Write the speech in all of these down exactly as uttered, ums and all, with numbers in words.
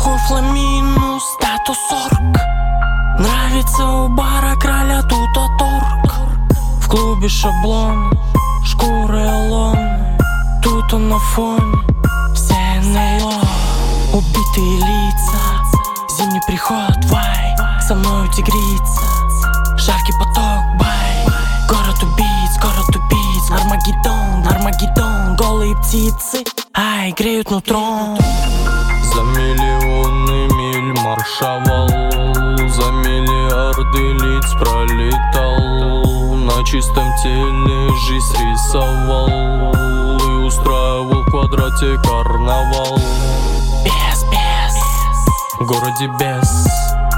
Плохой фламинус, статус орк. Нравится у бара краля тут торг. В клубе шаблон, шкуры алон. Тут он на фоне, все нейло. Убитые лица, зимний приход, вай. Со мной тигрица, жаркий поток, бай. Город убийц, город убийц. Армагеддон, Армагеддон. Голые птицы, ай, греют нутро. За миллионы миль маршавал, за миллиарды лиц пролетал. На чистом теле жизнь рисовал и устраивал в квадрате карнавал. Без, без, В городе без,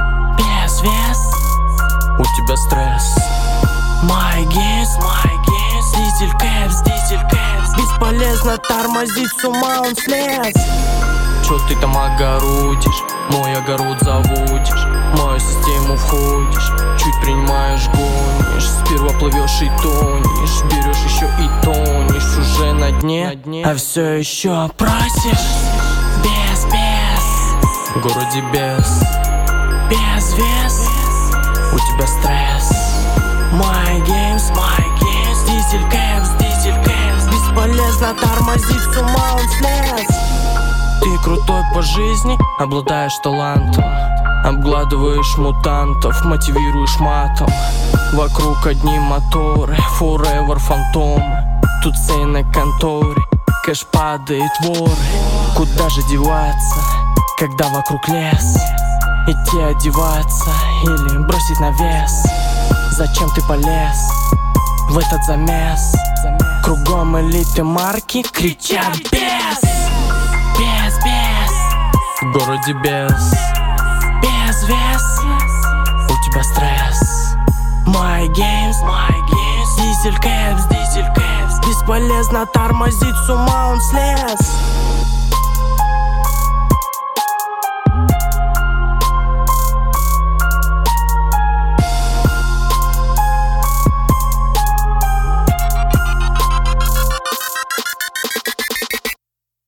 без вес. у тебя стресс. My guess, my guess. Дизель кэпс, дизель кэпс. Бесполезно тормозить, с ума он слез. Чё ты там огородишь? Мой огород заводишь, в мою систему входишь. Чуть принимаешь, гонишь. Сперва плывешь и тонешь, берешь еще и тонешь. Уже на дне, на дне. А все еще просишь. Без, без, В городе без, без вес. у тебя стресс. My games, my games. Дизель кэпс, дизель кэпс. Бесполезно тормозить, с ума он слез. Ты крутой по жизни, обладаешь талантом. Обгладываешь мутантов, мотивируешь матом. Вокруг одни моторы, forever фантомы. Тут цены на конторе, кэш падает воры. Куда же деваться, когда вокруг лес? Идти одеваться или бросить на вес? Зачем ты полез в этот замес? Кругом элиты марки кричат без. Без, без, В городе без, без вес. у тебя стресс. My games, my games. Дизель кэпс, дизель кэпс. Бесполезно тормозить, с ума он слез.